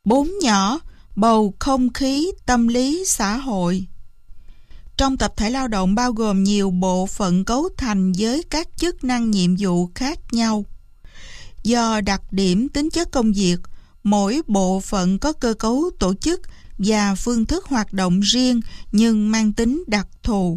4 nhỏ, bầu không khí tâm lý xã hội. Trong tập thể lao động bao gồm nhiều bộ phận cấu thành với các chức năng nhiệm vụ khác nhau. Do đặc điểm tính chất công việc, mỗi bộ phận có cơ cấu tổ chức và phương thức hoạt động riêng nhưng mang tính đặc thù.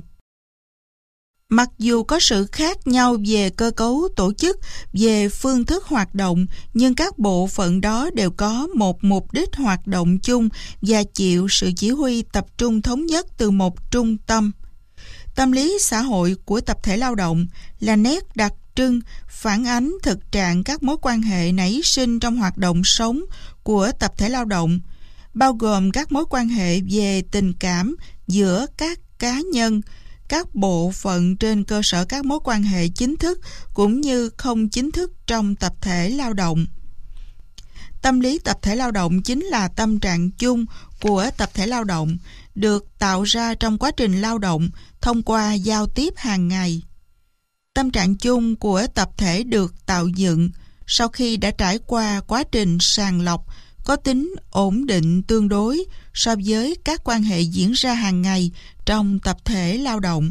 Mặc dù có sự khác nhau về cơ cấu tổ chức, về phương thức hoạt động, nhưng các bộ phận đó đều có một mục đích hoạt động chung và chịu sự chỉ huy tập trung thống nhất từ một trung tâm. Tâm lý xã hội của tập thể lao động là nét đặc trưng phản ánh thực trạng các mối quan hệ nảy sinh trong hoạt động sống của tập thể lao động, bao gồm các mối quan hệ về tình cảm giữa các cá nhân, các bộ phận trên cơ sở các mối quan hệ chính thức cũng như không chính thức trong tập thể lao động. Tâm lý tập thể lao động chính là tâm trạng chung của tập thể lao động, được tạo ra trong quá trình lao động thông qua giao tiếp hàng ngày. Tâm trạng chung của tập thể được tạo dựng sau khi đã trải qua quá trình sàng lọc, có tính ổn định tương đối so với các quan hệ diễn ra hàng ngày trong tập thể lao động.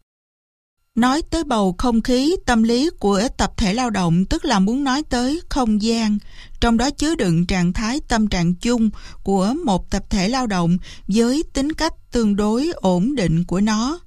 Nói tới bầu không khí tâm lý của tập thể lao động tức là muốn nói tới không gian, trong đó chứa đựng trạng thái tâm trạng chung của một tập thể lao động với tính cách tương đối ổn định của nó.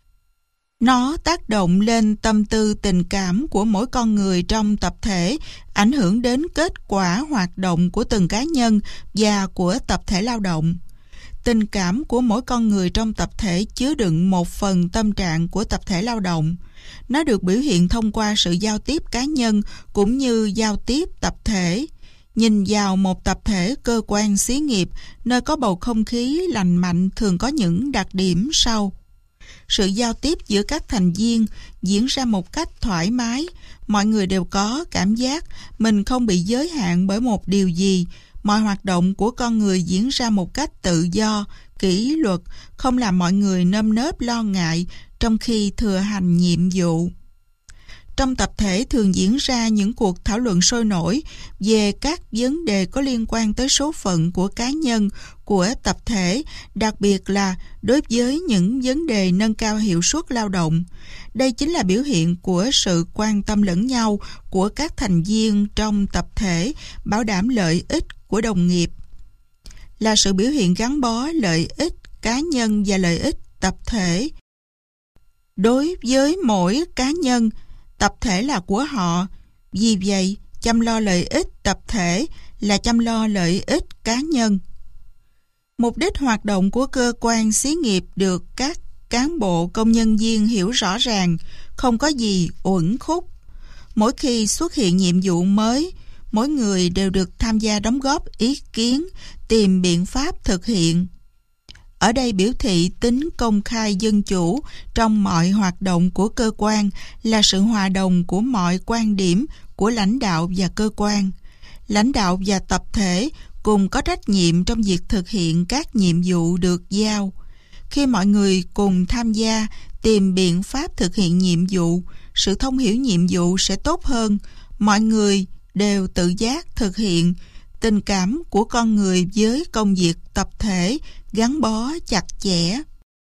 Nó tác động lên tâm tư tình cảm của mỗi con người trong tập thể, ảnh hưởng đến kết quả hoạt động của từng cá nhân và của tập thể lao động. Tình cảm của mỗi con người trong tập thể chứa đựng một phần tâm trạng của tập thể lao động. Nó được biểu hiện thông qua sự giao tiếp cá nhân cũng như giao tiếp tập thể. Nhìn vào một tập thể cơ quan xí nghiệp nơi có bầu không khí lành mạnh thường có những đặc điểm sau. Sự giao tiếp giữa các thành viên diễn ra một cách thoải mái, mọi người đều có cảm giác mình không bị giới hạn bởi một điều gì. Mọi hoạt động của con người diễn ra một cách tự do, kỷ luật, không làm mọi người nơm nớp lo ngại trong khi thừa hành nhiệm vụ. Trong tập thể thường diễn ra những cuộc thảo luận sôi nổi về các vấn đề có liên quan tới số phận của cá nhân, của tập thể, đặc biệt là đối với những vấn đề nâng cao hiệu suất lao động. Đây chính là biểu hiện của sự quan tâm lẫn nhau của các thành viên trong tập thể, bảo đảm lợi ích của đồng nghiệp. Là sự biểu hiện gắn bó lợi ích cá nhân và lợi ích tập thể. Đối với mỗi cá nhân, tập thể là của họ, vì vậy chăm lo lợi ích tập thể là chăm lo lợi ích cá nhân. Mục đích hoạt động của cơ quan xí nghiệp được các cán bộ công nhân viên hiểu rõ ràng, không có gì uẩn khúc. Mỗi khi xuất hiện nhiệm vụ mới, mỗi người đều được tham gia đóng góp ý kiến, tìm biện pháp thực hiện. Ở đây biểu thị tính công khai dân chủ trong mọi hoạt động của cơ quan là sự hòa đồng của mọi quan điểm của lãnh đạo và cơ quan. Lãnh đạo và tập thể cùng có trách nhiệm trong việc thực hiện các nhiệm vụ được giao. Khi mọi người cùng tham gia tìm biện pháp thực hiện nhiệm vụ, sự thông hiểu nhiệm vụ sẽ tốt hơn. Mọi người đều tự giác thực hiện. Tình cảm của con người với công việc tập thể gắn bó chặt chẽ.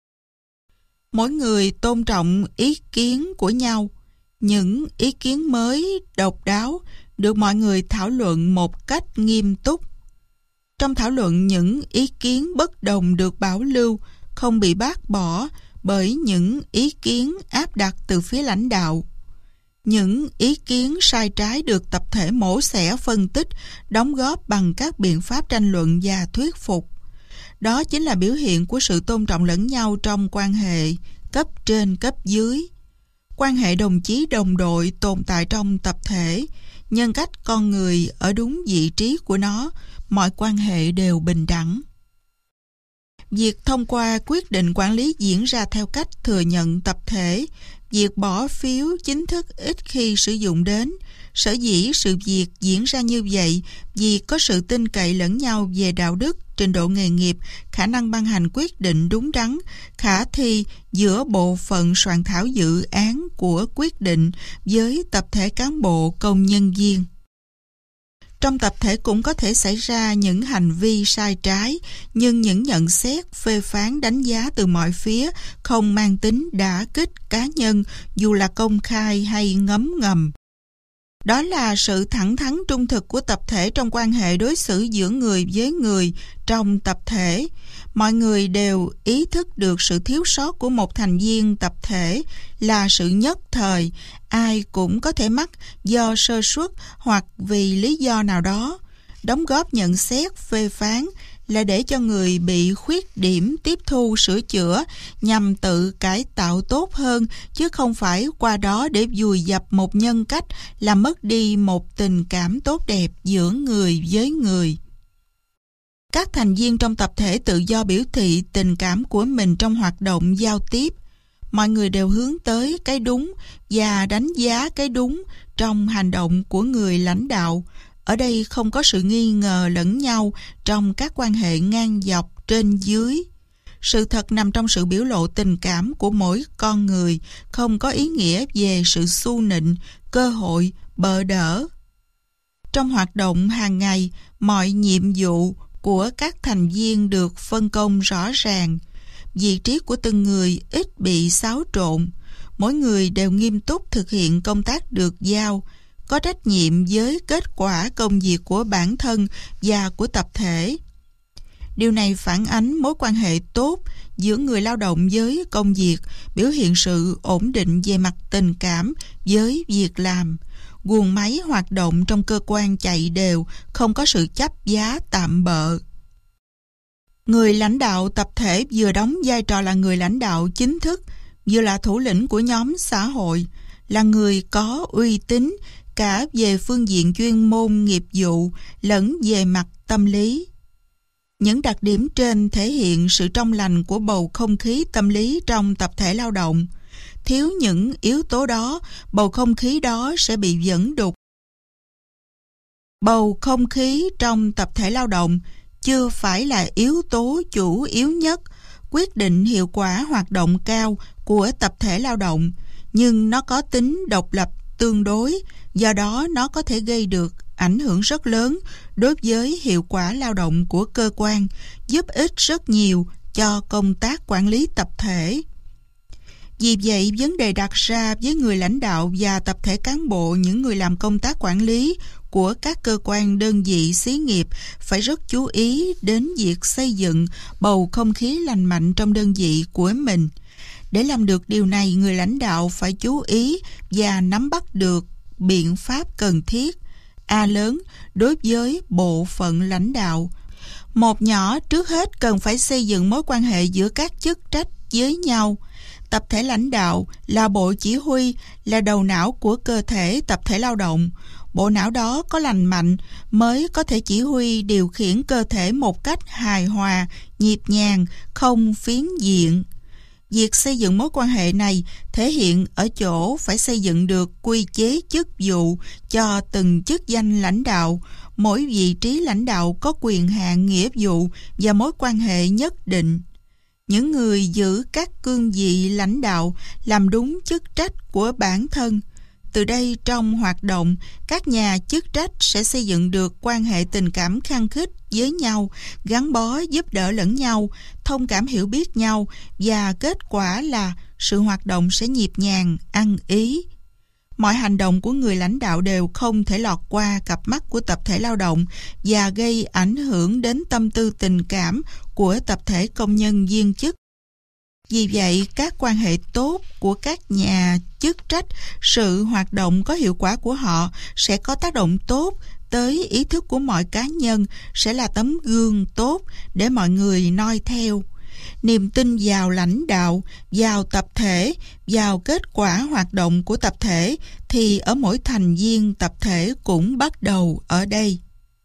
Mỗi người tôn trọng ý kiến của nhau. Những ý kiến mới, độc đáo được mọi người thảo luận một cách nghiêm túc. Trong thảo luận, những ý kiến bất đồng được bảo lưu, không bị bác bỏ bởi những ý kiến áp đặt từ phía lãnh đạo. Những ý kiến sai trái được tập thể mổ xẻ phân tích, đóng góp bằng các biện pháp tranh luận và thuyết phục. Đó chính là biểu hiện của sự tôn trọng lẫn nhau trong quan hệ cấp trên cấp dưới. Quan hệ đồng chí đồng đội tồn tại trong tập thể, nhân cách con người ở đúng vị trí của nó, mọi quan hệ đều bình đẳng. Việc thông qua quyết định quản lý diễn ra theo cách thừa nhận tập thể. Việc bỏ phiếu chính thức ít khi sử dụng đến. Sở dĩ sự việc diễn ra như vậy vì có sự tin cậy lẫn nhau về đạo đức, trình độ nghề nghiệp, khả năng ban hành quyết định đúng đắn, khả thi giữa bộ phận soạn thảo dự án của quyết định với tập thể cán bộ công nhân viên. Trong tập thể cũng có thể xảy ra những hành vi sai trái, nhưng những nhận xét, phê phán, đánh giá từ mọi phía không mang tính đả kích cá nhân, dù là công khai hay ngấm ngầm. Đó là sự thẳng thắn trung thực của tập thể trong quan hệ đối xử giữa người với người trong tập thể. Mọi người đều ý thức được sự thiếu sót của một thành viên tập thể là sự nhất thời, ai cũng có thể mắc do sơ suất hoặc vì lý do nào đó. Đóng góp nhận xét, phê phán là để cho người bị khuyết điểm tiếp thu sửa chữa nhằm tự cải tạo tốt hơn, chứ không phải qua đó để vùi dập một nhân cách, làm mất đi một tình cảm tốt đẹp giữa người với người. Các thành viên trong tập thể tự do biểu thị tình cảm của mình trong hoạt động giao tiếp. Mọi người đều hướng tới cái đúng và đánh giá cái đúng trong hành động của người lãnh đạo. Ở đây không có sự nghi ngờ lẫn nhau trong các quan hệ ngang dọc trên dưới. Sự thật nằm trong sự biểu lộ tình cảm của mỗi con người, không có ý nghĩa về sự xu nịnh, cơ hội, bợ đỡ. Trong hoạt động hàng ngày, mọi nhiệm vụ của các thành viên được phân công rõ ràng. Vị trí của từng người ít bị xáo trộn. Mỗi người đều nghiêm túc thực hiện công tác được giao, có trách nhiệm với kết quả công việc của bản thân và của tập thể. Điều này phản ánh mối quan hệ tốt giữa người lao động với công việc, biểu hiện sự ổn định về mặt tình cảm với việc làm. Guồng máy hoạt động trong cơ quan chạy đều, không có sự chấp giá tạm bợ. Người lãnh đạo tập thể vừa đóng vai trò là người lãnh đạo chính thức, vừa là thủ lĩnh của nhóm xã hội, là người có uy tín cả về phương diện chuyên môn nghiệp vụ lẫn về mặt tâm lý. Những đặc điểm trên thể hiện sự trong lành của bầu không khí tâm lý trong tập thể lao động. Thiếu những yếu tố đó, bầu không khí đó sẽ bị dẫn đục. Bầu không khí trong tập thể lao động chưa phải là yếu tố chủ yếu nhất quyết định hiệu quả hoạt động cao của tập thể lao động, nhưng nó có tính độc lập tương đối, do đó nó có thể gây được ảnh hưởng rất lớn đối với hiệu quả lao động của cơ quan, giúp ích rất nhiều cho công tác quản lý tập thể. Vì vậy, vấn đề đặt ra với người lãnh đạo và tập thể cán bộ, những người làm công tác quản lý của các cơ quan, đơn vị, xí nghiệp phải rất chú ý đến việc xây dựng bầu không khí lành mạnh trong đơn vị của mình. Để làm được điều này, người lãnh đạo phải chú ý và nắm bắt được biện pháp cần thiết. A lớn, đối với bộ phận lãnh đạo. Một nhỏ, trước hết cần phải xây dựng mối quan hệ giữa các chức trách với nhau. Tập thể lãnh đạo là bộ chỉ huy, là đầu não của cơ thể tập thể lao động. Bộ não đó có lành mạnh mới có thể chỉ huy điều khiển cơ thể một cách hài hòa, nhịp nhàng, không phiến diện. Việc xây dựng mối quan hệ này thể hiện ở chỗ phải xây dựng được quy chế chức vụ cho từng chức danh lãnh đạo. Mỗi vị trí lãnh đạo có quyền hạn, nghĩa vụ và mối quan hệ nhất định. Những người giữ các cương vị lãnh đạo làm đúng chức trách của bản thân. Từ đây, trong hoạt động, các nhà chức trách sẽ xây dựng được quan hệ tình cảm khăng khít với nhau, gắn bó giúp đỡ lẫn nhau, thông cảm hiểu biết nhau, và kết quả là sự hoạt động sẽ nhịp nhàng, ăn ý. Mọi hành động của người lãnh đạo đều không thể lọt qua cặp mắt của tập thể lao động và gây ảnh hưởng đến tâm tư tình cảm của tập thể công nhân viên chức. Vì vậy, các quan hệ tốt của các nhà chức trách, sự hoạt động có hiệu quả của họ sẽ có tác động tốt tới ý thức của mọi cá nhân, sẽ là tấm gương tốt để mọi người noi theo. Niềm tin vào lãnh đạo, vào tập thể, vào kết quả hoạt động của tập thể thì ở mỗi thành viên tập thể cũng bắt đầu ở đây.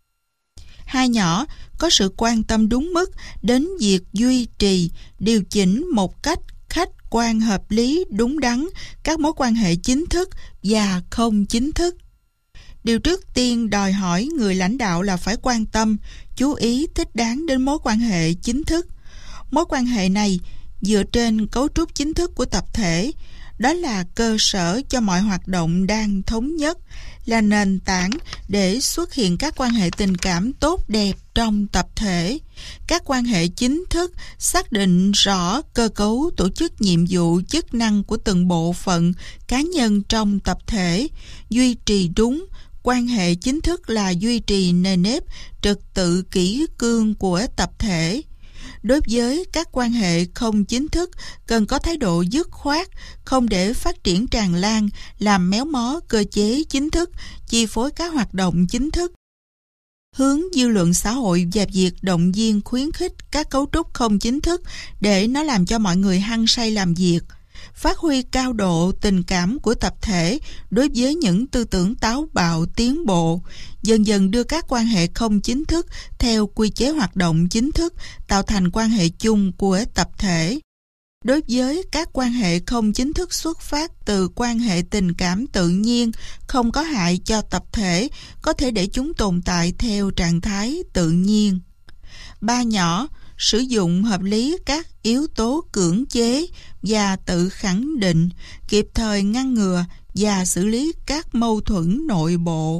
Hai nhỏ, có sự quan tâm đúng mức đến việc duy trì, điều chỉnh một cách khách quan, hợp lý, đúng đắn các mối quan hệ chính thức và không chính thức. Điều trước tiên đòi hỏi người lãnh đạo là phải quan tâm, chú ý thích đáng đến mối quan hệ chính thức. Mối quan hệ này dựa trên cấu trúc chính thức của tập thể. Đó là cơ sở cho mọi hoạt động đang thống nhất, là nền tảng để xuất hiện các quan hệ tình cảm tốt đẹp trong tập thể. Các quan hệ chính thức xác định rõ cơ cấu, tổ chức, nhiệm vụ, chức năng của từng bộ phận, cá nhân trong tập thể. Duy trì đúng quan hệ chính thức là duy trì nề nếp, trật tự kỷ cương của tập thể. Đối với các quan hệ không chính thức, cần có thái độ dứt khoát, không để phát triển tràn lan, làm méo mó cơ chế chính thức, chi phối các hoạt động chính thức. Hướng dư luận xã hội và việc động viên khuyến khích các cấu trúc không chính thức để nó làm cho mọi người hăng say làm việc. Phát huy cao độ tình cảm của tập thể đối với những tư tưởng táo bạo tiến bộ, dần dần đưa các quan hệ không chính thức theo quy chế hoạt động chính thức, tạo thành quan hệ chung của tập thể. Đối với các quan hệ không chính thức xuất phát từ quan hệ tình cảm tự nhiên, không có hại cho tập thể, có thể để chúng tồn tại theo trạng thái tự nhiên. 3 nhỏ, sử dụng hợp lý các yếu tố cưỡng chế và tự khẳng định, kịp thời ngăn ngừa và xử lý các mâu thuẫn nội bộ.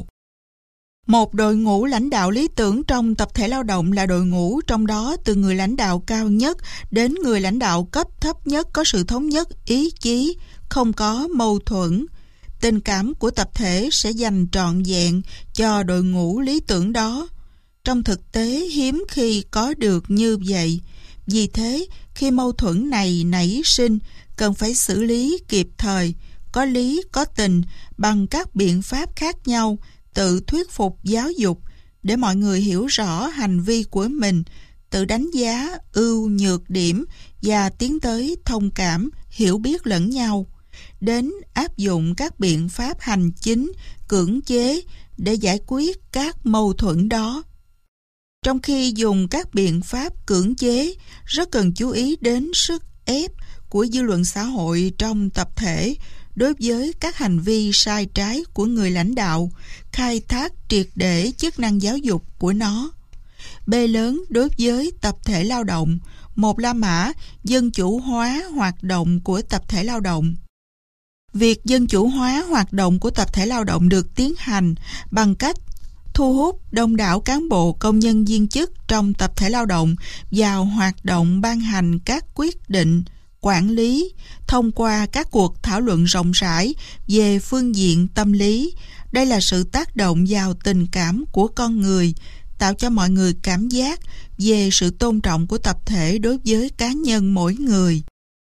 Một đội ngũ lãnh đạo lý tưởng trong tập thể lao động là đội ngũ trong đó từ người lãnh đạo cao nhất đến người lãnh đạo cấp thấp nhất có sự thống nhất ý chí, không có mâu thuẫn. Tình cảm của tập thể sẽ dành trọn vẹn cho đội ngũ lý tưởng đó. Trong thực tế hiếm khi có được như vậy. Vì thế, khi mâu thuẫn này nảy sinh, cần phải xử lý kịp thời, có lý có tình, bằng các biện pháp khác nhau, tự thuyết phục giáo dục, để mọi người hiểu rõ hành vi của mình, tự đánh giá ưu nhược điểm và tiến tới thông cảm, hiểu biết lẫn nhau, đến áp dụng các biện pháp hành chính, cưỡng chế để giải quyết các mâu thuẫn đó. Trong khi dùng các biện pháp cưỡng chế, rất cần chú ý đến sức ép của dư luận xã hội trong tập thể đối với các hành vi sai trái của người lãnh đạo, khai thác triệt để chức năng giáo dục của nó. B lớn đối với tập thể lao động, một La Mã dân chủ hóa hoạt động của tập thể lao động. Việc dân chủ hóa hoạt động của tập thể lao động được tiến hành bằng cách thu hút đông đảo cán bộ, công nhân, viên chức trong tập thể lao động vào hoạt động ban hành các quyết định, quản lý thông qua các cuộc thảo luận rộng rãi về phương diện tâm lý. Đây là sự tác động vào tình cảm của con người, tạo cho mọi người cảm giác về sự tôn trọng của tập thể đối với cá nhân mỗi người.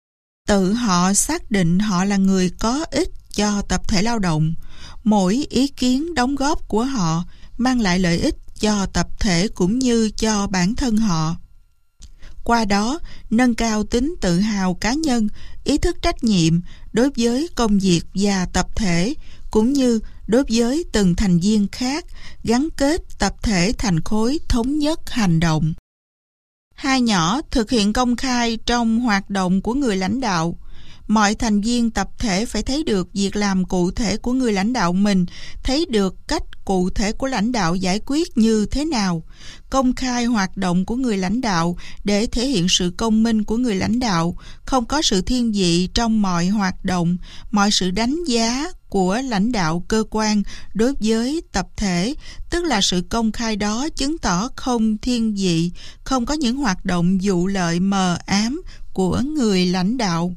Tự họ xác định họ là người có ích cho tập thể lao động. Mỗi ý kiến đóng góp của họ mang lại lợi ích cho tập thể cũng như cho bản thân họ. Qua đó, nâng cao tính tự hào cá nhân, ý thức trách nhiệm đối với công việc và tập thể, cũng như đối với từng thành viên khác, gắn kết tập thể thành khối thống nhất hành động. 2 nhỏ, thực hiện công khai trong hoạt động của người lãnh đạo. Mọi thành viên tập thể phải thấy được việc làm cụ thể của người lãnh đạo mình, thấy được cách cụ thể của lãnh đạo giải quyết như thế nào. Công khai hoạt động của người lãnh đạo để thể hiện sự công minh của người lãnh đạo, không có sự thiên vị trong mọi hoạt động, mọi sự đánh giá của lãnh đạo cơ quan đối với tập thể, tức là sự công khai đó chứng tỏ không thiên vị, không có những hoạt động vụ lợi mờ ám của người lãnh đạo.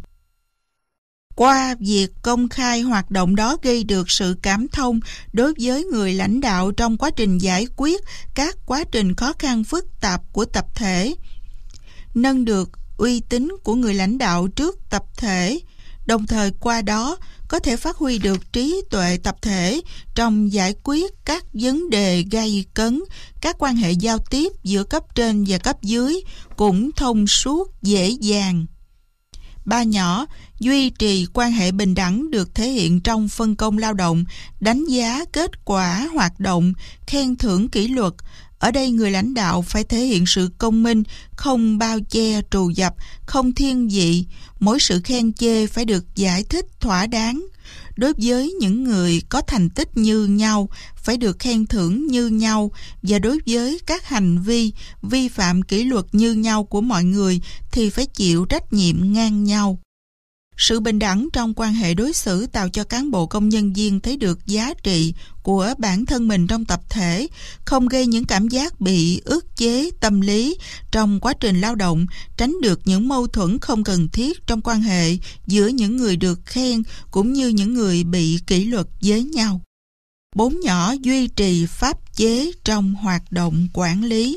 Qua việc công khai hoạt động đó gây được sự cảm thông đối với người lãnh đạo trong quá trình giải quyết các quá trình khó khăn phức tạp của tập thể, nâng được uy tín của người lãnh đạo trước tập thể, đồng thời qua đó có thể phát huy được trí tuệ tập thể trong giải quyết các vấn đề gay cấn, các quan hệ giao tiếp giữa cấp trên và cấp dưới cũng thông suốt dễ dàng. 3 nhỏ, duy trì quan hệ bình đẳng được thể hiện trong phân công lao động, đánh giá kết quả hoạt động, khen thưởng kỷ luật. Ở đây người lãnh đạo phải thể hiện sự công minh, không bao che trù dập, không thiên vị. Mỗi sự khen chê phải được giải thích thỏa đáng. Đối với những người có thành tích như nhau, phải được khen thưởng như nhau, và đối với các hành vi vi phạm kỷ luật như nhau của mọi người thì phải chịu trách nhiệm ngang nhau. Sự bình đẳng trong quan hệ đối xử tạo cho cán bộ công nhân viên thấy được giá trị của bản thân mình trong tập thể, không gây những cảm giác bị ức chế tâm lý trong quá trình lao động, tránh được những mâu thuẫn không cần thiết trong quan hệ giữa những người được khen cũng như những người bị kỷ luật với nhau. 4 nhỏ duy trì pháp chế trong hoạt động quản lý.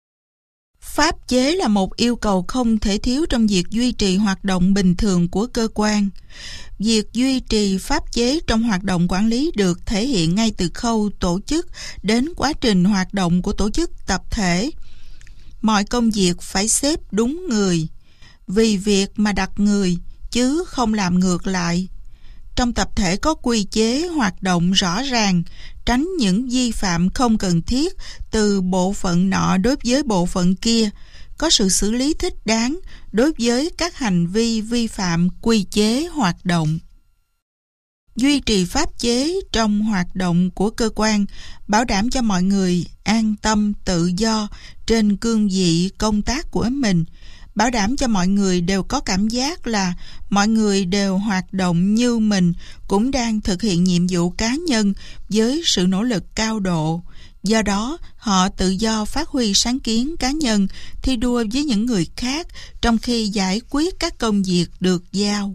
Pháp chế là một yêu cầu không thể thiếu trong việc duy trì hoạt động bình thường của cơ quan. Việc duy trì pháp chế trong hoạt động quản lý được thể hiện ngay từ khâu tổ chức đến quá trình hoạt động của tổ chức tập thể. Mọi công việc phải xếp đúng người, vì việc mà đặt người, chứ không làm ngược lại. Trong tập thể có quy chế hoạt động rõ ràng, tránh những vi phạm không cần thiết từ bộ phận nọ đối với bộ phận kia, có sự xử lý thích đáng đối với các hành vi vi phạm quy chế hoạt động. Duy trì pháp chế trong hoạt động của cơ quan bảo đảm cho mọi người an tâm tự do trên cương vị công tác của mình, bảo đảm cho mọi người đều có cảm giác là mọi người đều hoạt động như mình cũng đang thực hiện nhiệm vụ cá nhân với sự nỗ lực cao độ. Do đó, họ tự do phát huy sáng kiến cá nhân, thi đua với những người khác trong khi giải quyết các công việc được giao.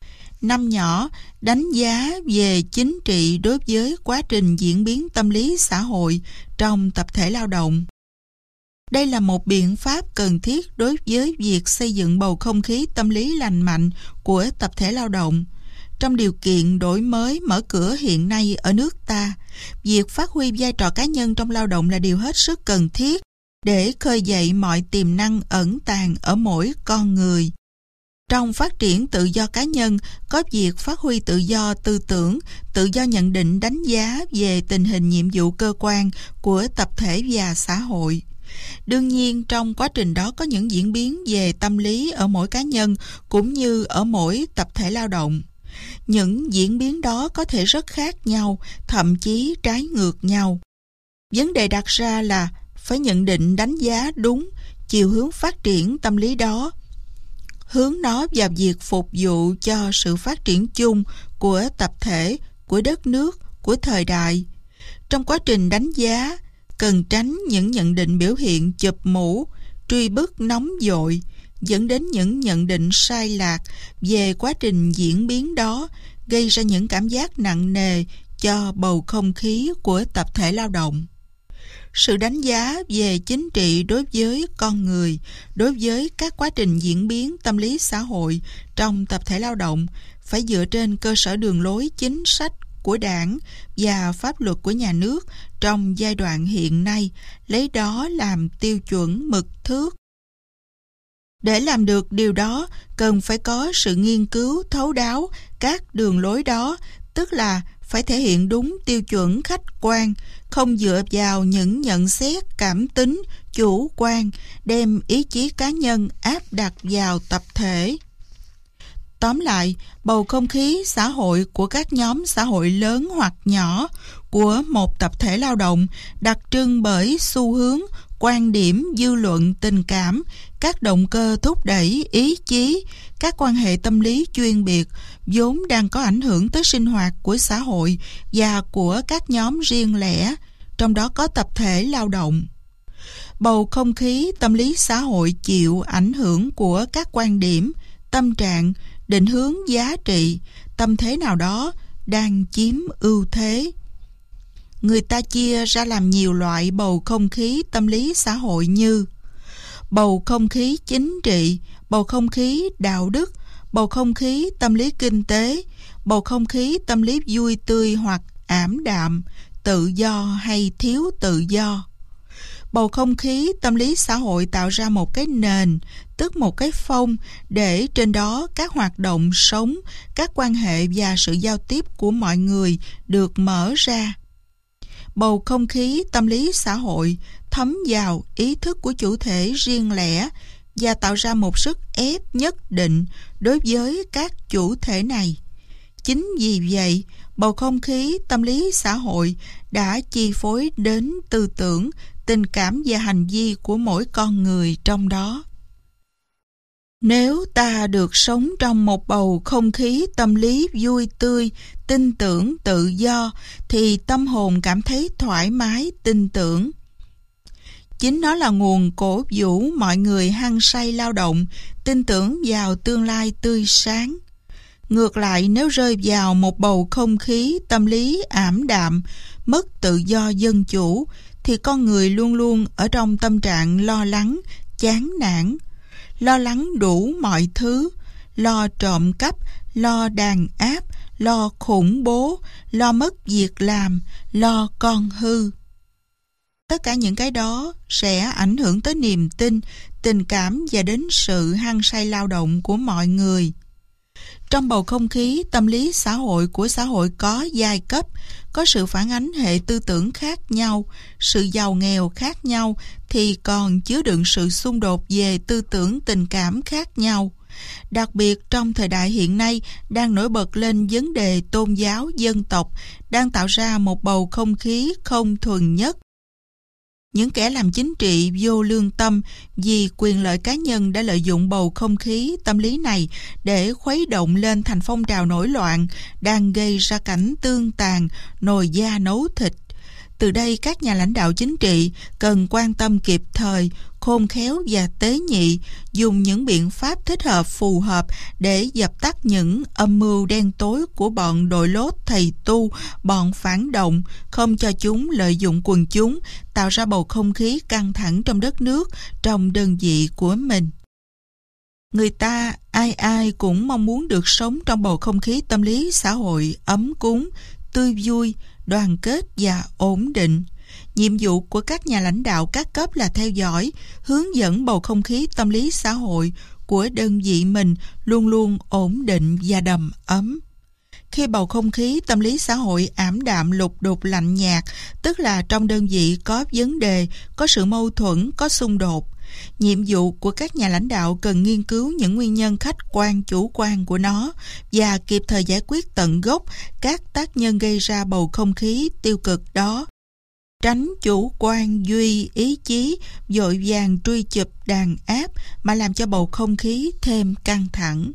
5 nhỏ đánh giá về chính trị đối với quá trình diễn biến tâm lý xã hội trong tập thể lao động. Đây là một biện pháp cần thiết đối với việc xây dựng bầu không khí tâm lý lành mạnh của tập thể lao động. Trong điều kiện đổi mới mở cửa hiện nay ở nước ta, việc phát huy vai trò cá nhân trong lao động là điều hết sức cần thiết để khơi dậy mọi tiềm năng ẩn tàng ở mỗi con người. Trong phát triển tự do cá nhân, có việc phát huy tự do tư tưởng, tự do nhận định đánh giá về tình hình nhiệm vụ cơ quan của tập thể và xã hội. Đương nhiên, trong quá trình đó có những diễn biến về tâm lý ở mỗi cá nhân cũng như ở mỗi tập thể lao động. Những diễn biến đó có thể rất khác nhau, thậm chí trái ngược nhau. Vấn đề đặt ra là phải nhận định đánh giá đúng chiều hướng phát triển tâm lý đó, hướng nó vào việc phục vụ cho sự phát triển chung của tập thể, của đất nước, của thời đại. Trong quá trình đánh giá, cần tránh những nhận định biểu hiện chụp mũ, truy bức nóng vội, dẫn đến những nhận định sai lạc về quá trình diễn biến đó, gây ra những cảm giác nặng nề cho bầu không khí của tập thể lao động. Sự đánh giá về chính trị đối với con người, đối với các quá trình diễn biến tâm lý xã hội trong tập thể lao động phải dựa trên cơ sở đường lối chính sách của Đảng và pháp luật của nhà nước trong giai đoạn hiện nay, lấy đó làm tiêu chuẩn mực thước. Để làm được điều đó, cần phải có sự nghiên cứu thấu đáo các đường lối đó, tức là phải thể hiện đúng tiêu chuẩn khách quan, không dựa vào những nhận xét cảm tính, chủ quan, đem ý chí cá nhân áp đặt vào tập thể. Tóm lại, bầu không khí xã hội của các nhóm xã hội lớn hoặc nhỏ của một tập thể lao động đặc trưng bởi xu hướng, quan điểm, dư luận, tình cảm, các động cơ thúc đẩy, ý chí, các quan hệ tâm lý chuyên biệt vốn đang có ảnh hưởng tới sinh hoạt của xã hội và của các nhóm riêng lẻ, trong đó có tập thể lao động. Bầu không khí tâm lý xã hội chịu ảnh hưởng của các quan điểm, tâm trạng, định hướng giá trị, tâm thế nào đó đang chiếm ưu thế. Người ta chia ra làm nhiều loại bầu không khí tâm lý xã hội như bầu không khí chính trị, bầu không khí đạo đức, bầu không khí tâm lý kinh tế, bầu không khí tâm lý vui tươi hoặc ảm đạm, tự do hay thiếu tự do. Bầu không khí tâm lý xã hội tạo ra một cái nền, tức một cái phông để trên đó các hoạt động sống, các quan hệ và sự giao tiếp của mọi người được mở ra. Bầu không khí tâm lý xã hội thấm vào ý thức của chủ thể riêng lẻ và tạo ra một sức ép nhất định đối với các chủ thể này. Chính vì vậy, bầu không khí tâm lý xã hội đã chi phối đến tư tưởng, tình cảm và hành vi của mỗi con người trong đó. Nếu ta được sống trong một bầu không khí tâm lý vui tươi, tin tưởng, tự do, thì tâm hồn cảm thấy thoải mái, tin tưởng. Chính nó là nguồn cổ vũ mọi người hăng say lao động, tin tưởng vào tương lai tươi sáng. Ngược lại, nếu rơi vào một bầu không khí tâm lý ảm đạm, mất tự do dân chủ, thì con người luôn luôn ở trong tâm trạng lo lắng, chán nản, lo lắng đủ mọi thứ, lo trộm cắp, lo đàn áp, lo khủng bố, lo mất việc làm, lo con hư. Tất cả những cái đó sẽ ảnh hưởng tới niềm tin, tình cảm và đến sự hăng say lao động của mọi người. Trong bầu không khí tâm lý xã hội của xã hội có giai cấp, có sự phản ánh hệ tư tưởng khác nhau, sự giàu nghèo khác nhau, thì còn chứa đựng sự xung đột về tư tưởng tình cảm khác nhau. Đặc biệt trong thời đại hiện nay đang nổi bật lên vấn đề tôn giáo dân tộc, đang tạo ra một bầu không khí không thuần nhất. Những kẻ làm chính trị vô lương tâm vì quyền lợi cá nhân đã lợi dụng bầu không khí tâm lý này để khuấy động lên thành phong trào nổi loạn, đang gây ra cảnh tương tàn, nồi da nấu thịt. Từ đây các nhà lãnh đạo chính trị cần quan tâm kịp thời, khôn khéo và tế nhị, dùng những biện pháp thích hợp phù hợp để dập tắt những âm mưu đen tối của bọn đội lốt thầy tu, bọn phản động, không cho chúng lợi dụng quần chúng, tạo ra bầu không khí căng thẳng trong đất nước, trong đơn vị của mình. Người ta ai ai cũng mong muốn được sống trong bầu không khí tâm lý xã hội ấm cúng, tươi vui, đoàn kết và ổn định. Nhiệm vụ của các nhà lãnh đạo các cấp là theo dõi, hướng dẫn bầu không khí tâm lý xã hội của đơn vị mình luôn luôn ổn định và đầm ấm. Khi bầu không khí tâm lý xã hội ảm đạm lục đục lạnh nhạt, tức là trong đơn vị có vấn đề, có sự mâu thuẫn, có xung đột. Nhiệm vụ của các nhà lãnh đạo cần nghiên cứu những nguyên nhân khách quan chủ quan của nó và kịp thời giải quyết tận gốc các tác nhân gây ra bầu không khí tiêu cực đó. Tránh chủ quan duy ý chí, vội vàng truy chụp đàn áp mà làm cho bầu không khí thêm căng thẳng.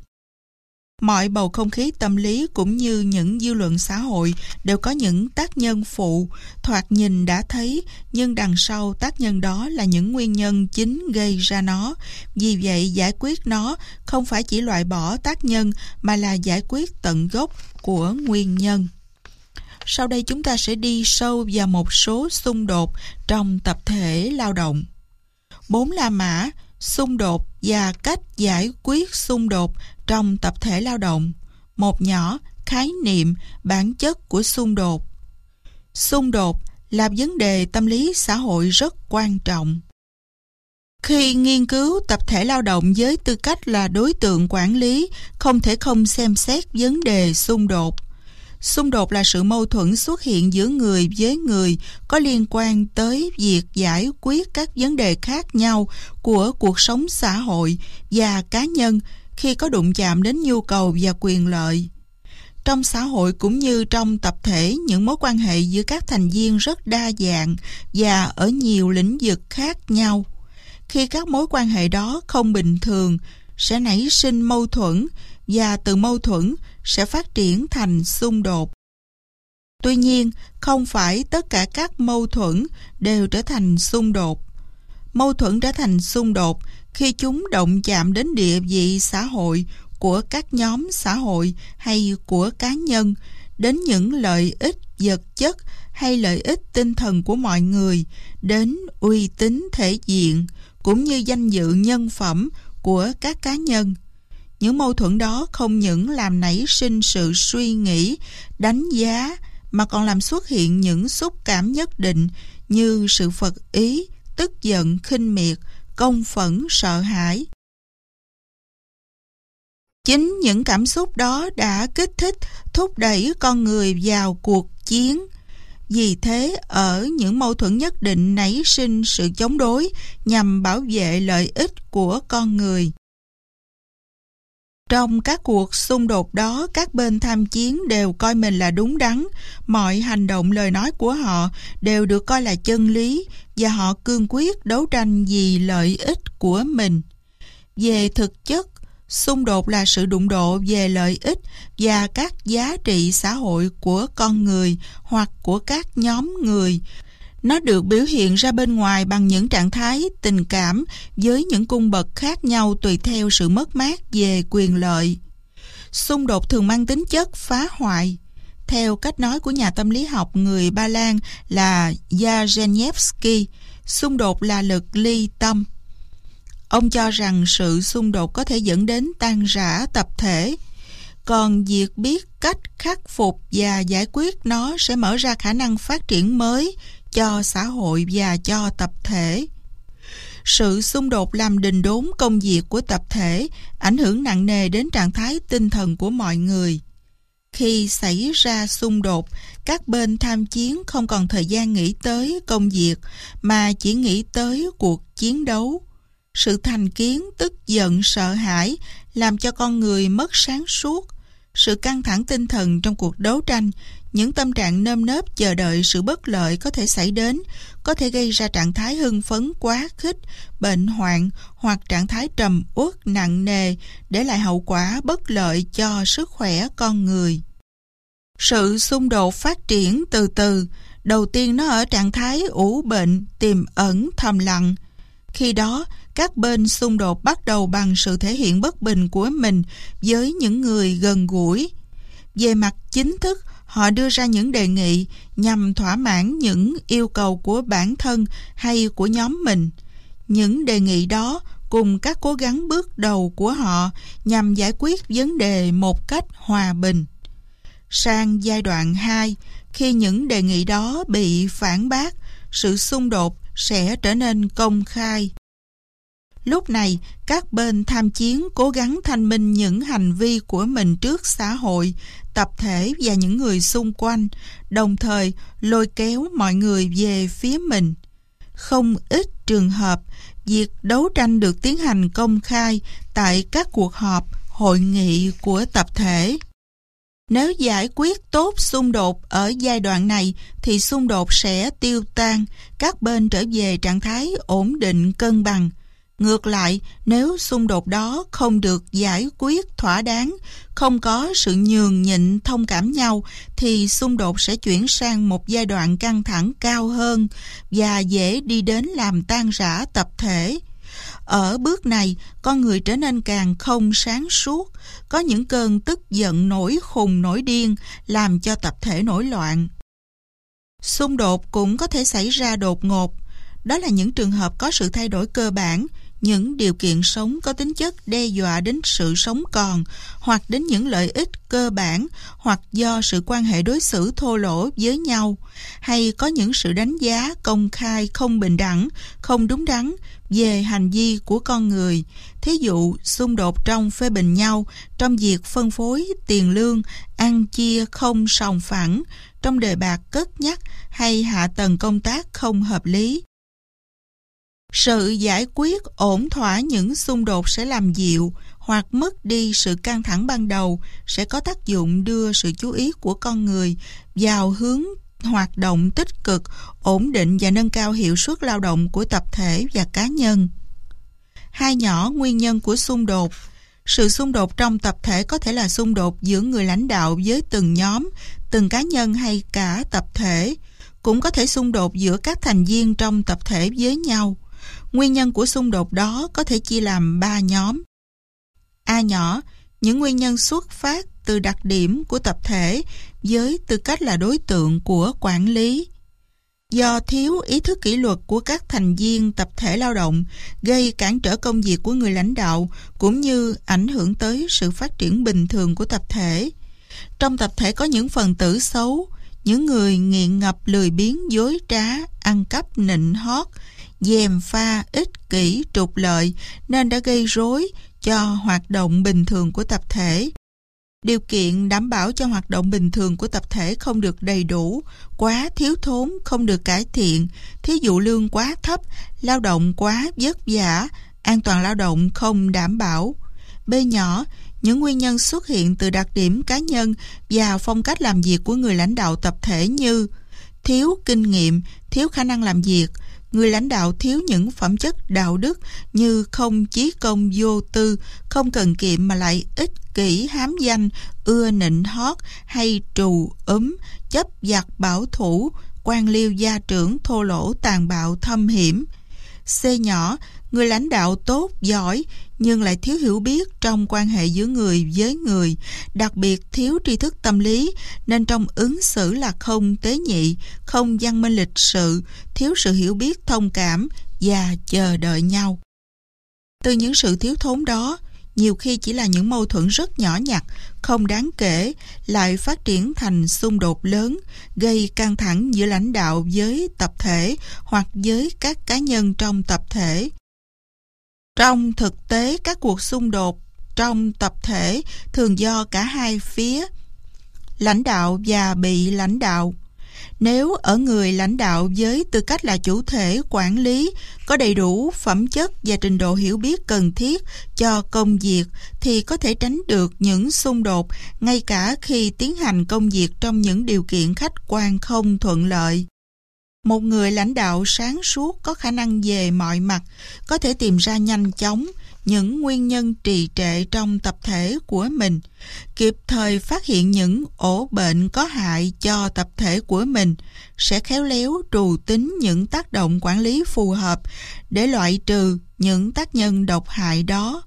Mọi bầu không khí tâm lý cũng như những dư luận xã hội đều có những tác nhân phụ, thoạt nhìn đã thấy, nhưng đằng sau tác nhân đó là những nguyên nhân chính gây ra nó. Vì vậy, giải quyết nó không phải chỉ loại bỏ tác nhân mà là giải quyết tận gốc của nguyên nhân. Sau đây chúng ta sẽ đi sâu vào một số xung đột trong tập thể lao động. 4 La Mã, xung đột và cách giải quyết xung đột trong tập thể lao động. Một nhỏ, khái niệm, bản chất của xung đột. Xung đột là vấn đề tâm lý xã hội rất quan trọng. Khi nghiên cứu tập thể lao động với tư cách là đối tượng quản lý, không thể không xem xét vấn đề xung đột. Xung đột là sự mâu thuẫn xuất hiện giữa người với người, có liên quan tới việc giải quyết các vấn đề khác nhau của cuộc sống xã hội và cá nhân khi có đụng chạm đến nhu cầu và quyền lợi. Trong xã hội cũng như trong tập thể, những mối quan hệ giữa các thành viên rất đa dạng và ở nhiều lĩnh vực khác nhau. Khi các mối quan hệ đó không bình thường, sẽ nảy sinh mâu thuẫn và từ mâu thuẫn sẽ phát triển thành xung đột. Tuy nhiên, không phải tất cả các mâu thuẫn đều trở thành xung đột. Mâu thuẫn trở thành xung đột khi chúng động chạm đến địa vị xã hội của các nhóm xã hội hay của cá nhân, đến những lợi ích vật chất hay lợi ích tinh thần của mọi người, đến uy tín thể diện cũng như danh dự nhân phẩm của các cá nhân. Những mâu thuẫn đó không những làm nảy sinh sự suy nghĩ, đánh giá, mà còn làm xuất hiện những xúc cảm nhất định như sự phật ý, tức giận, khinh miệt, công phẫn, sợ hãi. Chính những cảm xúc đó đã kích thích, thúc đẩy con người vào cuộc chiến. Vì thế, ở những mâu thuẫn nhất định nảy sinh sự chống đối nhằm bảo vệ lợi ích của con người. Trong các cuộc xung đột đó, các bên tham chiến đều coi mình là đúng đắn, mọi hành động lời nói của họ đều được coi là chân lý và họ cương quyết đấu tranh vì lợi ích của mình. Về thực chất, Xung đột là sự đụng độ về lợi ích và các giá trị xã hội của con người hoặc của các nhóm người. Nó được biểu hiện ra bên ngoài bằng những trạng thái tình cảm với những cung bậc khác nhau tùy theo sự mất mát về quyền lợi. Xung đột thường mang tính chất phá hoại. Theo cách nói của nhà tâm lý học người Ba Lan là Jarzeniewski, xung đột là lực ly tâm. Ông cho rằng sự xung đột có thể dẫn đến tan rã tập thể, còn việc biết cách khắc phục và giải quyết nó sẽ mở ra khả năng phát triển mới cho xã hội và cho tập thể. Sự xung đột làm đình đốn công việc của tập thể, ảnh hưởng nặng nề đến trạng thái tinh thần của mọi người. Khi xảy ra xung đột, các bên tham chiến không còn thời gian nghĩ tới công việc mà chỉ nghĩ tới cuộc chiến đấu. Sự thành kiến, tức giận, sợ hãi làm cho con người mất sáng suốt. Sự căng thẳng tinh thần trong cuộc đấu tranh, những tâm trạng nơm nớp chờ đợi sự bất lợi có thể xảy đến, có thể gây ra trạng thái hưng phấn quá khích, bệnh hoạn hoặc trạng thái trầm uất nặng nề, để lại hậu quả bất lợi cho sức khỏe con người. Sự xung đột phát triển từ từ, đầu tiên nó ở trạng thái ủ bệnh, tiềm ẩn, thầm lặng. Khi đó, các bên xung đột bắt đầu bằng sự thể hiện bất bình của mình với những người gần gũi. Về mặt chính thức, họ đưa ra những đề nghị nhằm thỏa mãn những yêu cầu của bản thân hay của nhóm mình. Những đề nghị đó cùng các cố gắng bước đầu của họ nhằm giải quyết vấn đề một cách hòa bình. Sang giai đoạn 2, khi những đề nghị đó bị phản bác, sự xung đột sẽ trở nên công khai. Lúc này, các bên tham chiến cố gắng thanh minh những hành vi của mình trước xã hội, tập thể và những người xung quanh, đồng thời lôi kéo mọi người về phía mình. Không ít trường hợp, việc đấu tranh được tiến hành công khai tại các cuộc họp, hội nghị của tập thể. Nếu giải quyết tốt xung đột ở giai đoạn này thì xung đột sẽ tiêu tan, các bên trở về trạng thái ổn định cân bằng. Ngược lại, nếu xung đột đó không được giải quyết thỏa đáng, không có sự nhường nhịn thông cảm nhau, thì xung đột sẽ chuyển sang một giai đoạn căng thẳng cao hơn và dễ đi đến làm tan rã tập thể. Ở bước này, con người trở nên càng không sáng suốt, có những cơn tức giận nổi khùng nổi điên, làm cho tập thể nổi loạn. Xung đột cũng có thể xảy ra đột ngột. Đó là những trường hợp có sự thay đổi cơ bản, những điều kiện sống có tính chất đe dọa đến sự sống còn, hoặc đến những lợi ích cơ bản, hoặc do sự quan hệ đối xử thô lỗ với nhau, hay có những sự đánh giá công khai không bình đẳng, không đúng đắn về hành vi của con người. Thí dụ, xung đột trong phê bình nhau, trong việc phân phối tiền lương, ăn chia không sòng phẳng, trong đề bạt cất nhắc hay hạ tầng công tác không hợp lý. Sự giải quyết ổn thỏa những xung đột sẽ làm dịu hoặc mất đi sự căng thẳng ban đầu, sẽ có tác dụng đưa sự chú ý của con người vào hướng hoạt động tích cực, ổn định và nâng cao hiệu suất lao động của tập thể và cá nhân. Hai nhỏ nguyên nhân của xung đột. Sự xung đột trong tập thể có thể là xung đột giữa người lãnh đạo với từng nhóm, từng cá nhân hay cả tập thể. Cũng có thể xung đột giữa các thành viên trong tập thể với nhau. Nguyên nhân của xung đột đó có thể chia làm 3 nhóm. A nhỏ, những nguyên nhân xuất phát từ đặc điểm của tập thể với tư cách là đối tượng của quản lý. Do thiếu ý thức kỷ luật của các thành viên tập thể lao động, gây cản trở công việc của người lãnh đạo, cũng như ảnh hưởng tới sự phát triển bình thường của tập thể. Trong tập thể có những phần tử xấu, những người nghiện ngập lười biếng dối trá, ăn cắp nịnh hót, gièm pha, ích kỷ, trục lợi, nên đã gây rối cho hoạt động bình thường của tập thể. Điều kiện đảm bảo cho hoạt động bình thường của tập thể không được đầy đủ, quá thiếu thốn không được cải thiện, thí dụ lương quá thấp, lao động quá vất vả, an toàn lao động không đảm bảo. B nhỏ, những nguyên nhân xuất hiện từ đặc điểm cá nhân và phong cách làm việc của người lãnh đạo tập thể như thiếu kinh nghiệm, thiếu khả năng làm việc, Người lãnh đạo thiếu những phẩm chất đạo đức như không chí công vô tư, không cần kiệm mà lại ích kỷ hám danh, ưa nịnh hót hay trù chấp giặc bảo thủ, quan liêu gia trưởng thô lỗ tàn bạo thâm hiểm. C nhỏ, người lãnh đạo tốt, giỏi nhưng lại thiếu hiểu biết trong quan hệ giữa người với người, đặc biệt thiếu tri thức tâm lý nên trong ứng xử là không tế nhị, không văn minh lịch sự, thiếu sự hiểu biết thông cảm và chờ đợi nhau. Từ những sự thiếu thốn đó, nhiều khi chỉ là những mâu thuẫn rất nhỏ nhặt, không đáng kể, lại phát triển thành xung đột lớn, gây căng thẳng giữa lãnh đạo với tập thể hoặc với các cá nhân trong tập thể. Trong thực tế, các cuộc xung đột trong tập thể thường do cả hai phía, lãnh đạo và bị lãnh đạo. Nếu ở người lãnh đạo với tư cách là chủ thể quản lý có đầy đủ phẩm chất và trình độ hiểu biết cần thiết cho công việc thì có thể tránh được những xung đột ngay cả khi tiến hành công việc trong những điều kiện khách quan không thuận lợi. Một người lãnh đạo sáng suốt có khả năng về mọi mặt có thể tìm ra nhanh chóng những nguyên nhân trì trệ trong tập thể của mình, kịp thời phát hiện những ổ bệnh có hại cho tập thể của mình, sẽ khéo léo trù tính những tác động quản lý phù hợp để loại trừ những tác nhân độc hại đó.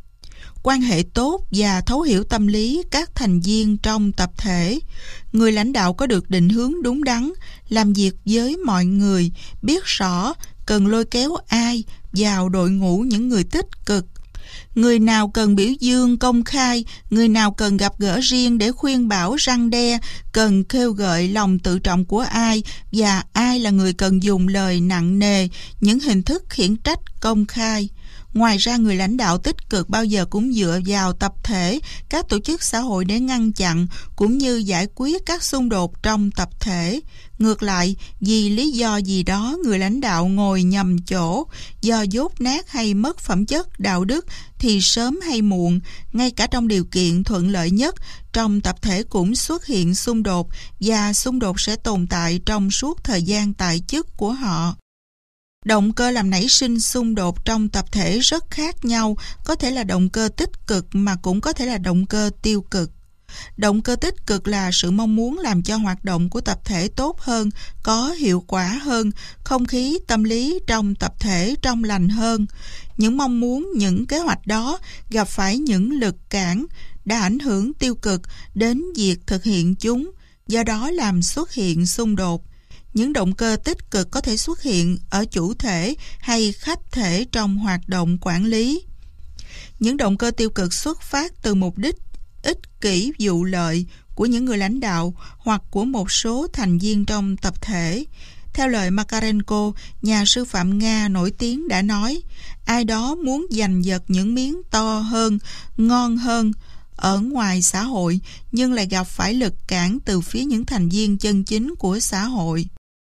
Quan hệ tốt và thấu hiểu tâm lý các thành viên trong tập thể, người lãnh đạo có được định hướng đúng đắn, làm việc với mọi người, biết rõ cần lôi kéo ai vào đội ngũ những người tích cực. Người nào cần biểu dương công khai, người nào cần gặp gỡ riêng để khuyên bảo răn đe, cần kêu gợi lòng tự trọng của ai và ai là người cần dùng lời nặng nề, những hình thức khiển trách công khai. Ngoài ra, người lãnh đạo tích cực bao giờ cũng dựa vào tập thể, các tổ chức xã hội để ngăn chặn cũng như giải quyết các xung đột trong tập thể. Ngược lại, vì lý do gì đó người lãnh đạo ngồi nhầm chỗ, do dốt nát hay mất phẩm chất đạo đức thì sớm hay muộn, ngay cả trong điều kiện thuận lợi nhất, trong tập thể cũng xuất hiện xung đột và xung đột sẽ tồn tại trong suốt thời gian tại chức của họ. Động cơ làm nảy sinh xung đột trong tập thể rất khác nhau, có thể là động cơ tích cực mà cũng có thể là động cơ tiêu cực. Động cơ tích cực là sự mong muốn làm cho hoạt động của tập thể tốt hơn, có hiệu quả hơn, không khí tâm lý trong tập thể trong lành hơn. Những mong muốn, những kế hoạch đó gặp phải những lực cản đã ảnh hưởng tiêu cực đến việc thực hiện chúng, do đó làm xuất hiện xung đột. Những động cơ tích cực có thể xuất hiện ở chủ thể hay khách thể trong hoạt động quản lý. Những động cơ tiêu cực xuất phát từ mục đích ích kỷ vụ lợi của những người lãnh đạo hoặc của một số thành viên trong tập thể. Theo lời Makarenko, nhà sư phạm Nga nổi tiếng đã nói, ai đó muốn giành giật những miếng to hơn, ngon hơn ở ngoài xã hội nhưng lại gặp phải lực cản từ phía những thành viên chân chính của xã hội.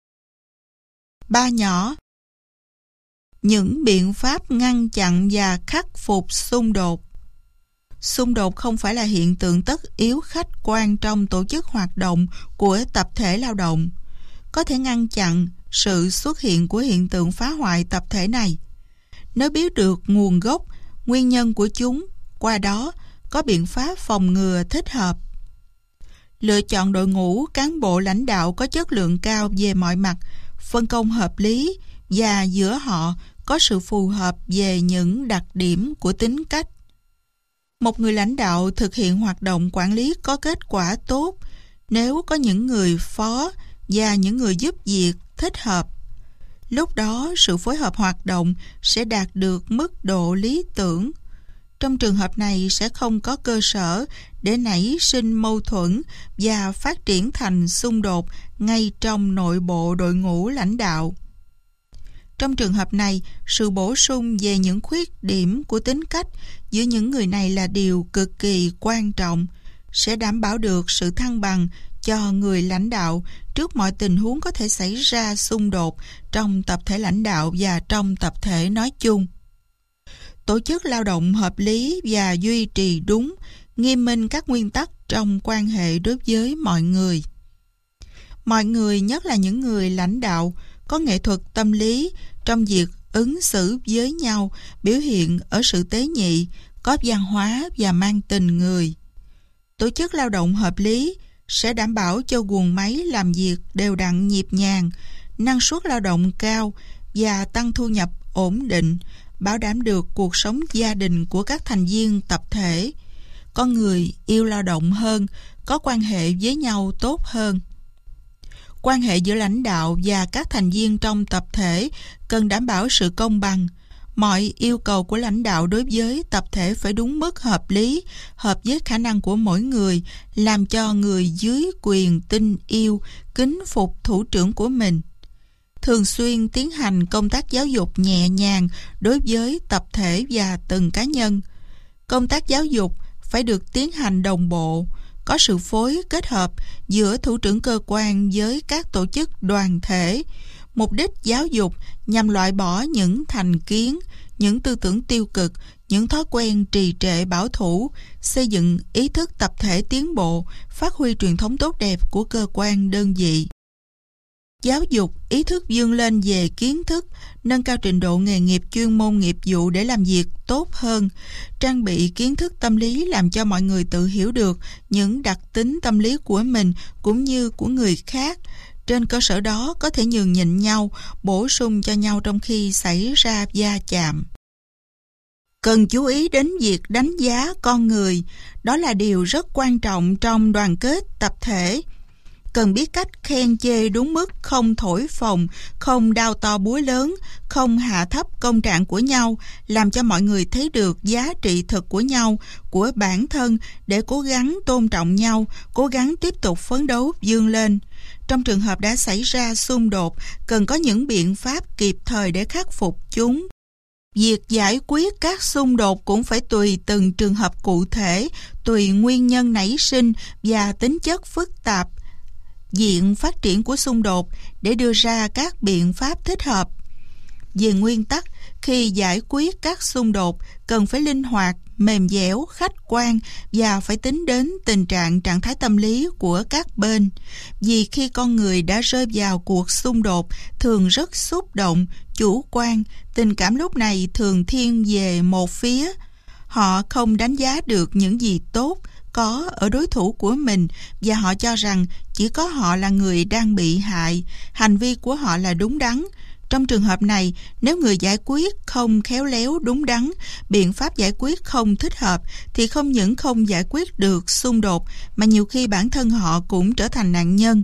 3 nhỏ. Những biện pháp ngăn chặn và khắc phục xung đột. Xung đột không phải là hiện tượng tất yếu khách quan trong tổ chức hoạt động của tập thể lao động. Có thể ngăn chặn sự xuất hiện của hiện tượng phá hoại tập thể này. Nếu biết được nguồn gốc, nguyên nhân của chúng, qua đó có biện pháp phòng ngừa thích hợp. Lựa chọn đội ngũ cán bộ lãnh đạo có chất lượng cao về mọi mặt, phân công hợp lý và giữa họ có sự phù hợp về những đặc điểm của tính cách. Một người lãnh đạo thực hiện hoạt động quản lý có kết quả tốt nếu có những người phó và những người giúp việc thích hợp. Lúc đó sự phối hợp hoạt động sẽ đạt được mức độ lý tưởng. Trong trường hợp này sẽ không có cơ sở để nảy sinh mâu thuẫn và phát triển thành xung đột ngay trong nội bộ đội ngũ lãnh đạo. Trong trường hợp này, sự bổ sung về những khuyết điểm của tính cách giữa những người này là điều cực kỳ quan trọng, sẽ đảm bảo được sự thăng bằng cho người lãnh đạo trước mọi tình huống có thể xảy ra xung đột trong tập thể lãnh đạo và trong tập thể nói chung. Tổ chức lao động hợp lý và duy trì đúng, nghiêm minh các nguyên tắc trong quan hệ đối với mọi người. Mọi người, nhất là những người lãnh đạo, có nghệ thuật tâm lý trong việc ứng xử với nhau, biểu hiện ở sự tế nhị, có văn hóa và mang tình người. Tổ chức lao động hợp lý sẽ đảm bảo cho guồng máy làm việc đều đặn nhịp nhàng, năng suất lao động cao và tăng thu nhập ổn định, bảo đảm được cuộc sống gia đình của các thành viên tập thể. Con người yêu lao động hơn, có quan hệ với nhau tốt hơn. Quan hệ giữa lãnh đạo và các thành viên trong tập thể cần đảm bảo sự công bằng. Mọi yêu cầu của lãnh đạo đối với tập thể phải đúng mức hợp lý, hợp với khả năng của mỗi người, làm cho người dưới quyền tin yêu, kính phục thủ trưởng của mình. Thường xuyên tiến hành công tác giáo dục nhẹ nhàng đối với tập thể và từng cá nhân. Công tác giáo dục phải được tiến hành đồng bộ, có sự phối kết hợp giữa thủ trưởng cơ quan với các tổ chức đoàn thể. Mục đích giáo dục nhằm loại bỏ những thành kiến, những tư tưởng tiêu cực, những thói quen trì trệ bảo thủ, xây dựng ý thức tập thể tiến bộ, phát huy truyền thống tốt đẹp của cơ quan đơn vị. Giáo dục ý thức vươn lên về kiến thức, nâng cao trình độ nghề nghiệp chuyên môn nghiệp vụ để làm việc tốt hơn, trang bị kiến thức tâm lý làm cho mọi người tự hiểu được những đặc tính tâm lý của mình cũng như của người khác. Trên cơ sở đó có thể nhường nhịn nhau, bổ sung cho nhau trong khi xảy ra va chạm. Cần chú ý đến việc đánh giá con người, đó là điều rất quan trọng trong đoàn kết tập thể. Cần biết cách khen chê đúng mức, không thổi phồng, không đao to búa lớn, không hạ thấp công trạng của nhau, làm cho mọi người thấy được giá trị thực của nhau, của bản thân để cố gắng tôn trọng nhau, cố gắng tiếp tục phấn đấu vươn lên. Trong trường hợp đã xảy ra xung đột, cần có những biện pháp kịp thời để khắc phục chúng. Việc giải quyết các xung đột cũng phải tùy từng trường hợp cụ thể, tùy nguyên nhân nảy sinh và tính chất phức tạp, diện phát triển của xung đột để đưa ra các biện pháp thích hợp. Về nguyên tắc, khi giải quyết các xung đột cần phải linh hoạt, mềm dẻo, khách quan và phải tính đến trạng thái tâm lý của các bên. Vì khi con người đã rơi vào cuộc xung đột thường rất xúc động, chủ quan, tình cảm lúc này thường thiên về một phía. Họ không đánh giá được những gì tốt có ở đối thủ của mình và họ cho rằng chỉ có họ là người đang bị hại, hành vi của họ là đúng đắn. Trong trường hợp này, nếu người giải quyết không khéo léo đúng đắn, biện pháp giải quyết không thích hợp, thì không những không giải quyết được xung đột, mà nhiều khi bản thân họ cũng trở thành nạn nhân.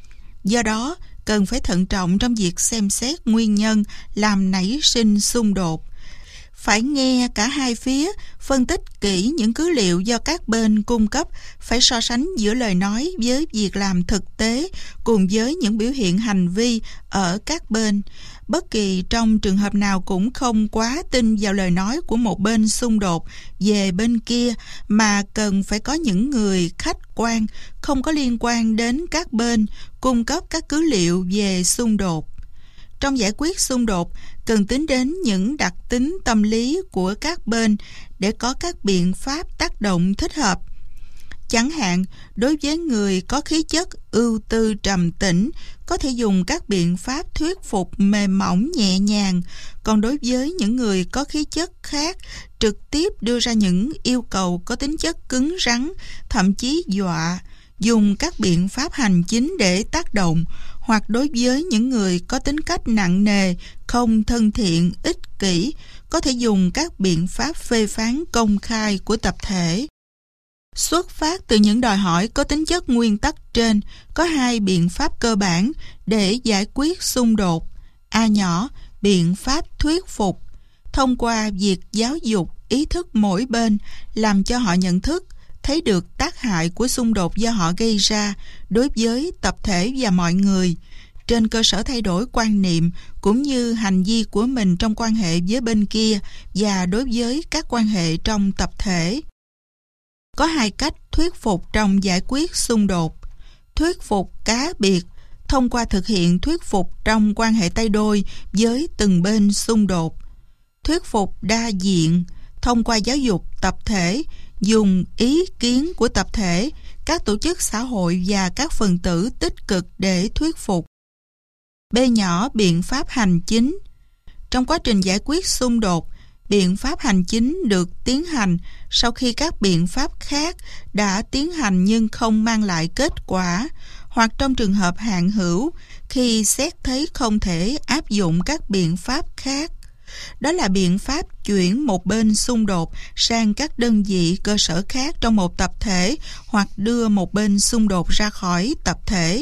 Do đó, cần phải thận trọng trong việc xem xét nguyên nhân làm nảy sinh xung đột. Phải nghe cả hai phía, phân tích kỹ những cứ liệu do các bên cung cấp, phải so sánh giữa lời nói với việc làm thực tế cùng với những biểu hiện hành vi ở các bên. Bất kỳ trong trường hợp nào cũng không quá tin vào lời nói của một bên xung đột về bên kia, mà cần phải có những người khách quan, không có liên quan đến các bên, cung cấp các cứ liệu về xung đột. Trong giải quyết xung đột, cần tính đến những đặc tính tâm lý của các bên để có các biện pháp tác động thích hợp. Chẳng hạn, đối với người có khí chất ưu tư trầm tĩnh, có thể dùng các biện pháp thuyết phục mềm mỏng nhẹ nhàng, còn đối với những người có khí chất khác, trực tiếp đưa ra những yêu cầu có tính chất cứng rắn, thậm chí dọa, dùng các biện pháp hành chính để tác động, hoặc đối với những người có tính cách nặng nề, không thân thiện, ích kỷ, có thể dùng các biện pháp phê phán công khai của tập thể. Xuất phát từ những đòi hỏi có tính chất nguyên tắc trên, có hai biện pháp cơ bản để giải quyết xung đột. A nhỏ, biện pháp thuyết phục, thông qua việc giáo dục ý thức mỗi bên, làm cho họ nhận thức, thấy được tác hại của xung đột do họ gây ra đối với tập thể và mọi người, trên cơ sở thay đổi quan niệm cũng như hành vi của mình trong quan hệ với bên kia và đối với các quan hệ trong tập thể. Có hai cách thuyết phục trong giải quyết xung đột. Thuyết phục cá biệt, thông qua thực hiện thuyết phục trong quan hệ tay đôi với từng bên xung đột. Thuyết phục đa diện, thông qua giáo dục tập thể, dùng ý kiến của tập thể, các tổ chức xã hội và các phần tử tích cực để thuyết phục. B nhỏ, biện pháp hành chính. Trong quá trình giải quyết xung đột, biện pháp hành chính được tiến hành sau khi các biện pháp khác đã tiến hành nhưng không mang lại kết quả, hoặc trong trường hợp hạn hữu, khi xét thấy không thể áp dụng các biện pháp khác. Đó là biện pháp chuyển một bên xung đột sang các đơn vị cơ sở khác trong một tập thể, hoặc đưa một bên xung đột ra khỏi tập thể.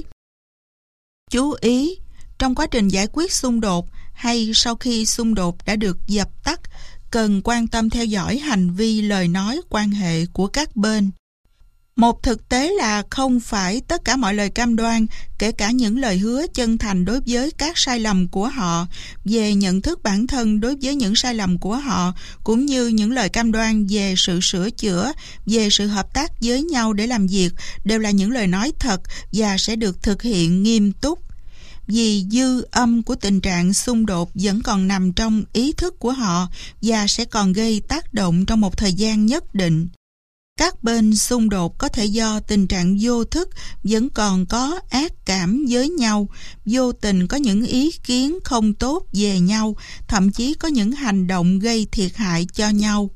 Chú ý, trong quá trình giải quyết xung đột hay sau khi xung đột đã được dập tắt, cần quan tâm theo dõi hành vi, lời nói, quan hệ của các bên. Một thực tế là không phải tất cả mọi lời cam đoan, kể cả những lời hứa chân thành đối với các sai lầm của họ, về nhận thức bản thân đối với những sai lầm của họ, cũng như những lời cam đoan về sự sửa chữa, về sự hợp tác với nhau để làm việc, đều là những lời nói thật và sẽ được thực hiện nghiêm túc. Vì dư âm của tình trạng xung đột vẫn còn nằm trong ý thức của họ và sẽ còn gây tác động trong một thời gian nhất định. Các bên xung đột có thể do tình trạng vô thức vẫn còn có ác cảm với nhau, vô tình có những ý kiến không tốt về nhau, thậm chí có những hành động gây thiệt hại cho nhau.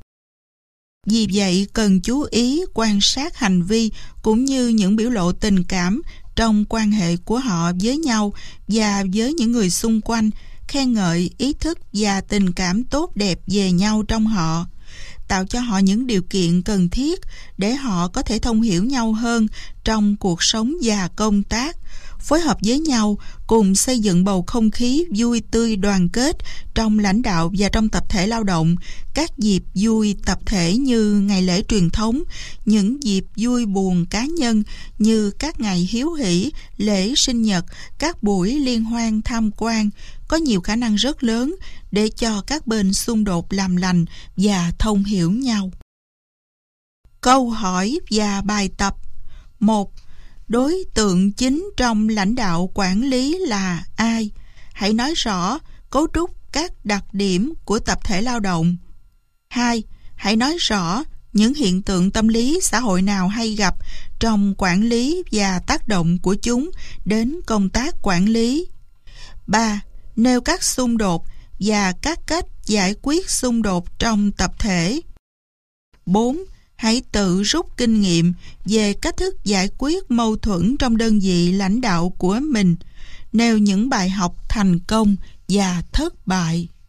Vì vậy, cần chú ý quan sát hành vi cũng như những biểu lộ tình cảm trong quan hệ của họ với nhau và với những người xung quanh, khen ngợi ý thức và tình cảm tốt đẹp về nhau trong họ, tạo cho họ những điều kiện cần thiết để họ có thể thông hiểu nhau hơn trong cuộc sống và công tác, phối hợp với nhau cùng xây dựng bầu không khí vui tươi đoàn kết trong lãnh đạo và trong tập thể lao động, các dịp vui tập thể như ngày lễ truyền thống, những dịp vui buồn cá nhân như các ngày hiếu hỉ, lễ sinh nhật, các buổi liên hoan tham quan, có nhiều khả năng rất lớn để cho các bên xung đột làm lành và thông hiểu nhau. Câu hỏi và bài tập. 1. Đối tượng chính trong lãnh đạo quản lý là ai? Hãy nói rõ cấu trúc các đặc điểm của tập thể lao động. 2. Hãy nói rõ những hiện tượng tâm lý xã hội nào hay gặp trong quản lý và tác động của chúng đến công tác quản lý. 3. Nêu các xung đột và các cách giải quyết xung đột trong tập thể. 4. Hãy tự rút kinh nghiệm về cách thức giải quyết mâu thuẫn trong đơn vị lãnh đạo của mình, nêu những bài học thành công và thất bại.